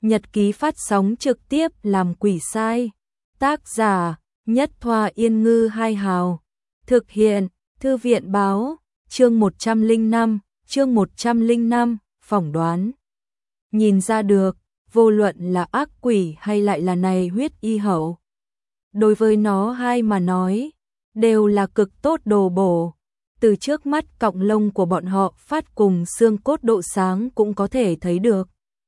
Nhật ký phát sóng trực tiếp làm quỷ sai. Tác giả: Nhất Thoa Yên Ngư Hai Hào. Thực hiện: Thư viện Báo. Chương 105, phỏng đoán. Nhìn ra được, vô luận là ác quỷ hay lại là này huyết y hậu, đối với nó hai mà nói, đều là cực tốt đồ bổ. Từ trước mắt cọng lông của bọn họ phát cùng xương cốt độ sáng cũng có thể thấy được.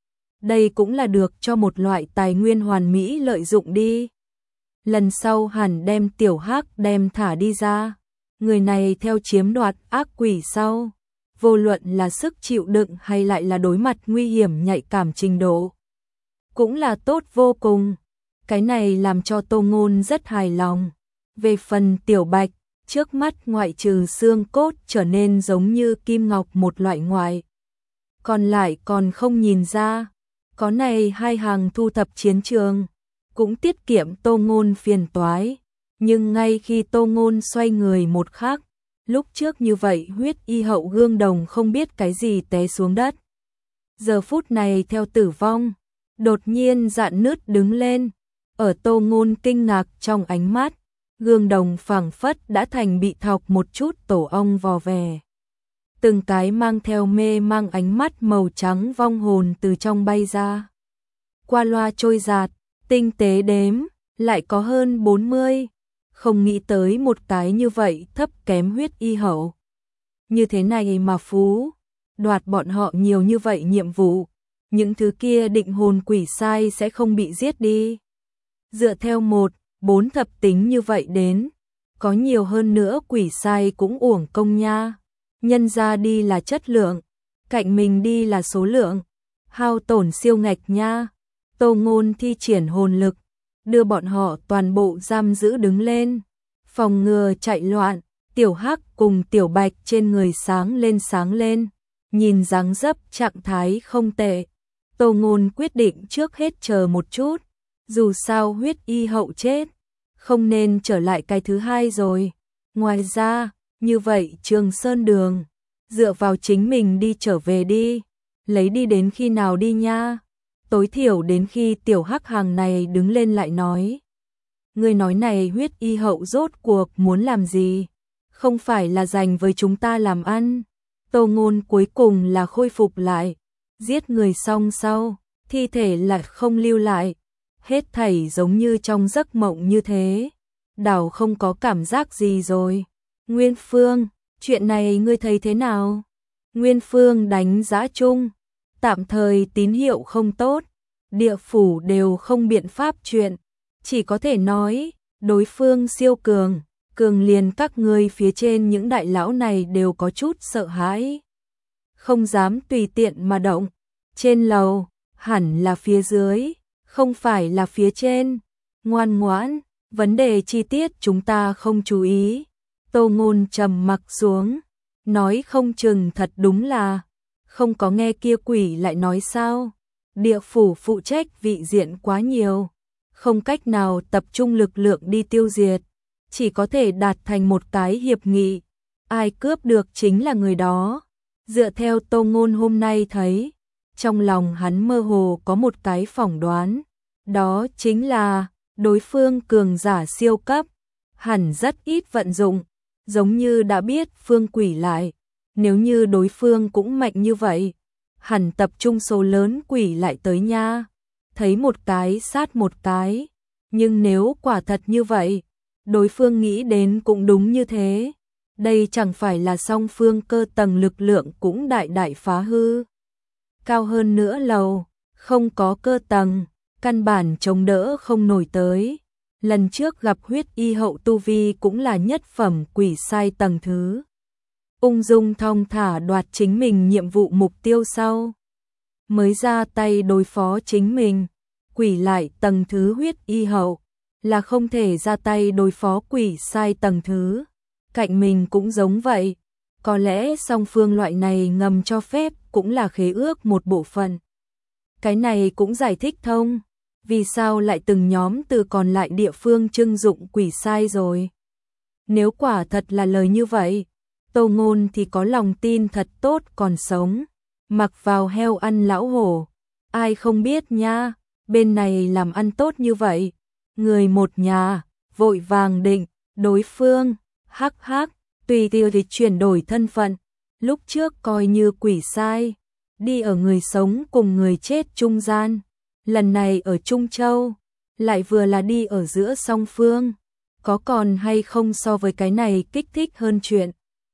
Đây cũng là được cho một loại tài nguyên hoàn mỹ lợi dụng đi. Lần sau hẳn đem tiểu hắc đem thả đi ra. Người này theo chiếm đoạt ác quỷ sau, vô luận là sức chịu đựng hay lại là đối mặt nguy hiểm nhạy cảm trình độ, cũng là tốt vô cùng. Cái này làm cho Tô Ngôn rất hài lòng. Về phần Tiểu Bạch, trước mắt ngoại trừ xương cốt trở nên giống như kim ngọc một loại ngoại, còn lại còn không nhìn ra. Có này hai hàng thu thập chiến trường, cũng tiết kiệm Tô Ngôn phiền toái. Nhưng ngay khi Tô Ngôn xoay người một khắc, lúc trước như vậy huyết y hậu gương đồng không biết cái gì té xuống đất. Giờ phút này theo tử vong, đột nhiên rạn nứt đứng lên. Ở Tô Ngôn kinh ngạc trong ánh mắt, gương đồng phảng phất đã thành bị thọc một chút tổ ong vò vè. Từng cái mang theo mê mang ánh mắt màu trắng vong hồn từ trong bay ra. Qua loa trôi giạt, tinh tế đếm, lại có hơn 40. Không nghĩ tới một cái như vậy thấp kém huyết y hậu. Như thế này mà phú, đoạt bọn họ nhiều như vậy nhiệm vụ, những thứ kia định hồn quỷ sai sẽ không bị giết đi. Dựa theo 1/4 thập tính như vậy đến, có nhiều hơn nữa quỷ sai cũng uổng công nha. Nhân ra đi là chất lượng, cạnh mình đi là số lượng, hao tổn siêu ngạch nha. Tô Ngôn thi triển hồn lực, đưa bọn họ toàn bộ giam giữ đứng lên, phòng ngừa chạy loạn. Tiểu Hắc cùng Tiểu Bạch trên người sáng lên, nhìn dáng dấp trạng thái không tệ. Tô Ngôn quyết định trước hết chờ một chút, dù sao huyết y hậu chết, không nên trở lại cái thứ hai rồi. Ngoài ra, như vậy Trường Sơn Đường, dựa vào chính mình đi trở về đi, lấy đi đến khi nào đi nha. Tối thiểu đến khi Tiểu Hắc hàng này đứng lên lại nói. Người nói này huyết y hậu rốt cuộc muốn làm gì? Không phải là dành với chúng ta làm ăn. Tô Ngôn cuối cùng là khôi phục lại. Giết người xong sau, thi thể là không lưu lại. Hết thảy giống như trong giấc mộng như thế. Đảo không có cảm giác gì rồi. Nguyên Phương, chuyện này ngươi thấy thế nào? Nguyên Phương đánh giá chung, tạm thời tín hiệu không tốt, địa phủ đều không biện pháp chuyện, chỉ có thể nói, đối phương siêu cường, cường liền các ngươi phía trên những đại lão này đều có chút sợ hãi, không dám tùy tiện mà động. Trên lầu, hẳn là phía dưới, không phải là phía trên. Ngoan ngoãn, vấn đề chi tiết chúng ta không chú ý. Tô Ngôn trầm mặc xuống, nói không chừng thật đúng là không có nghe kia quỷ lại nói sao. Địa phủ phụ trách vị diện quá nhiều, không cách nào tập trung lực lượng đi tiêu diệt, chỉ có thể đạt thành một cái hiệp nghị, ai cướp được chính là người đó. Dựa theo Tô Ngôn hôm nay thấy, trong lòng hắn mơ hồ có một cái phỏng đoán, đó chính là đối phương cường giả siêu cấp, hẳn rất ít vận dụng, giống như đã biết phương quỷ lại. Nếu như đối phương cũng mạnh như vậy, hẳn tập trung số lớn quỷ lại tới nha. Thấy một cái sát một cái, nhưng nếu quả thật như vậy, đối phương nghĩ đến cũng đúng như thế. Đây chẳng phải là song phương cơ tầng lực lượng cũng đại đại phá hư. Cao hơn nữa lầu, không có cơ tầng, căn bản chống đỡ không nổi tới. Lần trước gặp huyết y hậu tu vi cũng là nhất phẩm quỷ sai tầng thứ. Ung dung thong thả đoạt chính mình nhiệm vụ mục tiêu sau, mới ra tay đối phó chính mình. Quỷ lại tầng thứ huyết y hậu, là không thể ra tay đối phó quỷ sai tầng thứ. Cạnh mình cũng giống vậy, có lẽ song phương loại này ngầm cho phép cũng là khế ước một bộ phận. Cái này cũng giải thích thông, vì sao lại từng nhóm từ còn lại địa phương trưng dụng quỷ sai rồi. Nếu quả thật là lời như vậy, Tô Ngôn thì có lòng tin thật tốt còn sống, mặc vào heo ăn lão hổ. ai không biết nha, bên này làm ăn tốt như vậy. Người một nhà, vội vàng định, đối phương, hắc hắc, tùy tiêu thì chuyển đổi thân phận, lúc trước coi như quỷ sai, đi ở người sống cùng người chết trung gian, lần này ở Trung Châu, lại vừa là đi ở giữa song phương, có còn hay không so với cái này kích thích hơn chuyện.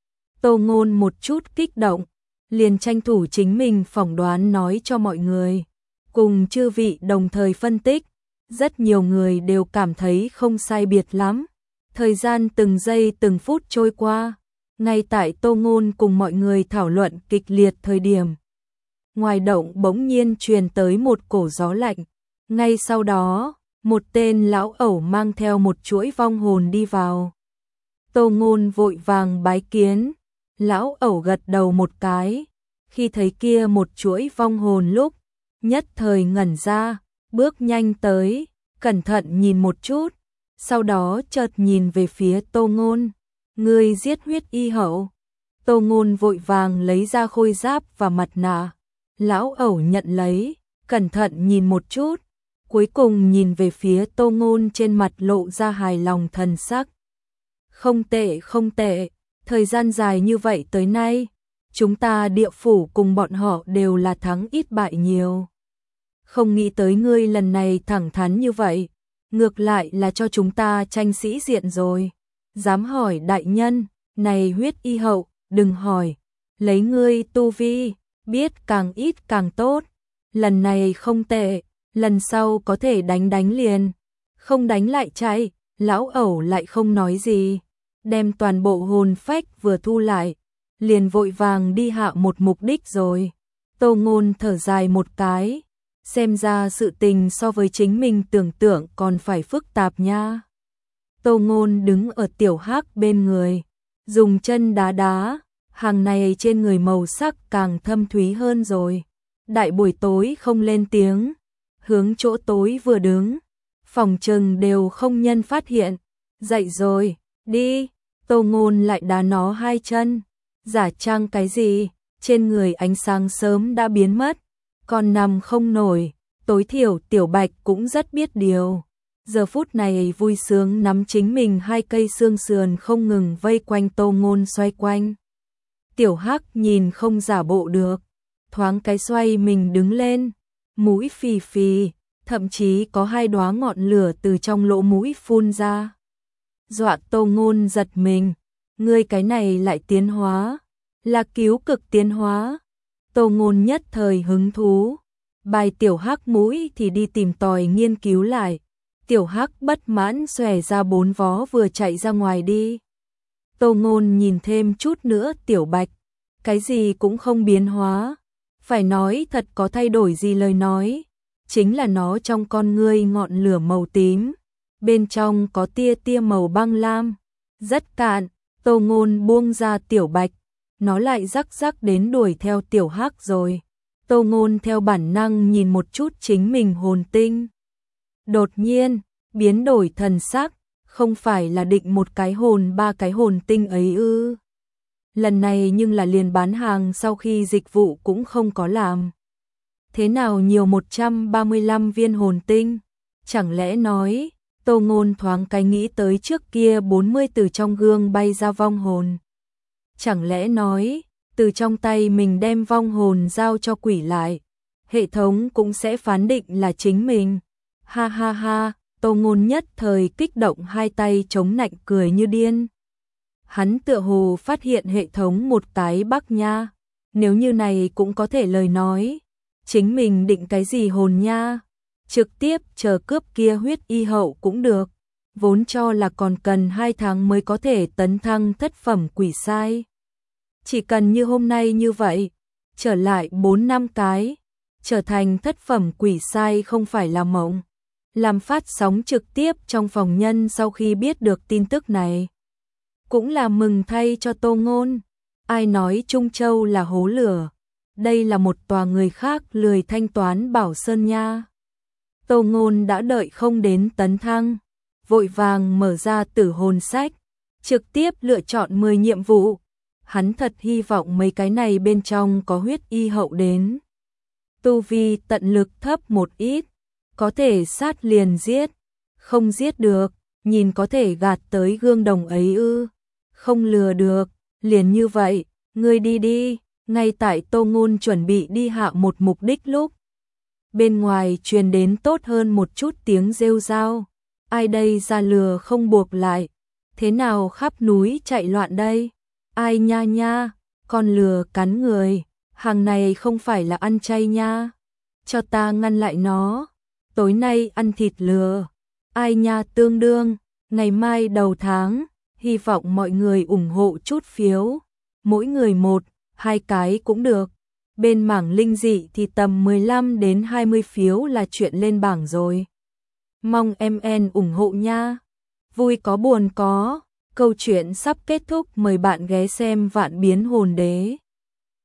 Tô Ngôn một chút kích động, liền tranh thủ chính mình phỏng đoán nói cho mọi người, cùng chư vị đồng thời phân tích, rất nhiều người đều cảm thấy không sai biệt lắm. Thời gian từng giây từng phút trôi qua, ngay tại Tô Ngôn cùng mọi người thảo luận kịch liệt thời điểm. Ngoài động bỗng nhiên truyền tới một cổ gió lạnh, ngay sau đó, một tên lão ẩu mang theo một chuỗi vong hồn đi vào. Tô Ngôn vội vàng bái kiến, lão ẩu gật đầu một cái, khi thấy kia một chuỗi vong hồn lúc, nhất thời ngẩn ra, bước nhanh tới, cẩn thận nhìn một chút, sau đó chợt nhìn về phía Tô Ngôn, ngươi giết huyết y hậu. Tô Ngôn vội vàng lấy ra khôi giáp và mặt nạ, lão ẩu nhận lấy, cẩn thận nhìn một chút, cuối cùng nhìn về phía Tô Ngôn trên mặt lộ ra hài lòng thần sắc. Không tệ không tệ, thời gian dài như vậy tới nay, chúng ta địa phủ cùng bọn họ đều là thắng ít bại nhiều. Không nghĩ tới ngươi lần này thẳng thắn như vậy, ngược lại là cho chúng ta tranh sĩ diện rồi. Dám hỏi đại nhân, này huyết y hậu, đừng hỏi, lấy ngươi tu vi, biết càng ít càng tốt. Lần này không tệ, lần sau có thể đánh liền, không đánh lại chạy. Lão ẩu lại không nói gì, đem toàn bộ hồn phách vừa thu lại, liền vội vàng đi hạ một mục đích rồi. Tô Ngôn thở dài một cái, xem ra sự tình so với chính mình tưởng tượng còn phải phức tạp nha. Tô Ngôn đứng ở Tiểu Hắc bên người, dùng chân đá đá, hàng này trên người màu sắc càng thâm thúy hơn rồi. Đại buổi tối không lên tiếng, hướng chỗ tối vừa đứng, phòng trừng đều không nhân phát hiện. Dậy rồi, đi. Tô Ngôn lại đá nó hai chân, giả trang cái gì, trên người ánh sáng sớm đã biến mất, còn nằm không nổi, tối thiểu Tiểu Bạch cũng rất biết điều. Giờ phút này vui sướng nắm chính mình hai cây xương sườn không ngừng vây quanh Tô Ngôn xoay quanh. Tiểu Hắc nhìn không giả bộ được, thoáng cái xoay mình đứng lên, mũi phì phì, thậm chí có hai đóa ngọn lửa từ trong lỗ mũi phun ra. Dọa Tô Ngôn giật mình, ngươi cái này lại tiến hóa, là cứu cực tiến hóa. Tô Ngôn nhất thời hứng thú, bài Tiểu Hắc mũi thì đi tìm tòi nghiên cứu lại. Tiểu Hắc bất mãn xòe ra bốn vó vừa chạy ra ngoài đi. Tô Ngôn nhìn thêm chút nữa Tiểu Bạch, cái gì cũng không biến hóa, phải nói thật có thay đổi gì lời nói, chính là nó trong con ngươi ngọn lửa màu tím, bên trong có tia tia màu băng lam, rất cạn. Tô Ngôn buông ra Tiểu Bạch, nó lại rắc rắc đến đuổi theo Tiểu Hắc rồi. Tô Ngôn theo bản năng nhìn một chút chính mình hồn tinh. Đột nhiên, biến đổi thần sắc, không phải là định một cái hồn ba cái hồn tinh ấy ư? Lần này nhưng là liền bán hàng sau khi dịch vụ cũng không có làm. Thế nào nhiều 135 viên hồn tinh? Chẳng lẽ nói, Tô Ngôn thoáng cái nghĩ tới trước kia 40 từ trong gương bay ra vong hồn. Chẳng lẽ nói, từ trong tay mình đem vong hồn giao cho quỷ lại, hệ thống cũng sẽ phán định là chính mình. Ha ha ha, Tô Ngôn nhất thời kích động hai tay chống nạnh cười như điên. Hắn tựa hồ phát hiện hệ thống một cái bắc nha, nếu như này cũng có thể lời nói, chính mình định cái gì hồn nha, trực tiếp chờ cướp kia huyết y hậu cũng được, vốn cho là còn cần 2 tháng mới có thể tấn thăng thất phẩm quỷ sai. Chỉ cần như hôm nay như vậy, trở lại 4 năm cái, trở thành thất phẩm quỷ sai không phải là mộng. Làm phát sóng trực tiếp trong phòng nhân sau khi biết được tin tức này. Cũng là mừng thay cho Tô Ngôn, ai nói Trung Châu là hố lửa, đây là một tòa người khác lười thanh toán Bảo Sơn nha. Tô Ngôn đã đợi không đến tấn thăng, vội vàng mở ra tử hồn sách, trực tiếp lựa chọn 10 nhiệm vụ. Hắn thật hy vọng mấy cái này bên trong có huyết y hậu đến. tu vi tận lực thấp một ít, có thể sát liền giết, không giết được, nhìn có thể gạt tới gương đồng ấy ư, không lừa được, liền như vậy, ngươi đi đi, ngay tại Tô Ngôn chuẩn bị đi hạ một mục đích lúc. Bên ngoài truyền đến tốt hơn một chút tiếng rêu rao, ai đây ra lừa không buộc lại, thế nào khắp núi chạy loạn đây, ai nha nha, con lừa cắn người, hàng này không phải là ăn chay nha, cho ta ngăn lại nó, tối nay ăn thịt lừa, ai nha tương đương, ngày mai đầu tháng, hy vọng mọi người ủng hộ chút phiếu, mỗi người 1-2 cái cũng được. Bên mảng linh dị thì tầm 15 đến 20 phiếu là chuyện lên bảng rồi. Mong MN ủng hộ nha. Vui có buồn có. Câu chuyện sắp kết thúc, mời bạn ghé xem Vạn Biến Hồn Đế.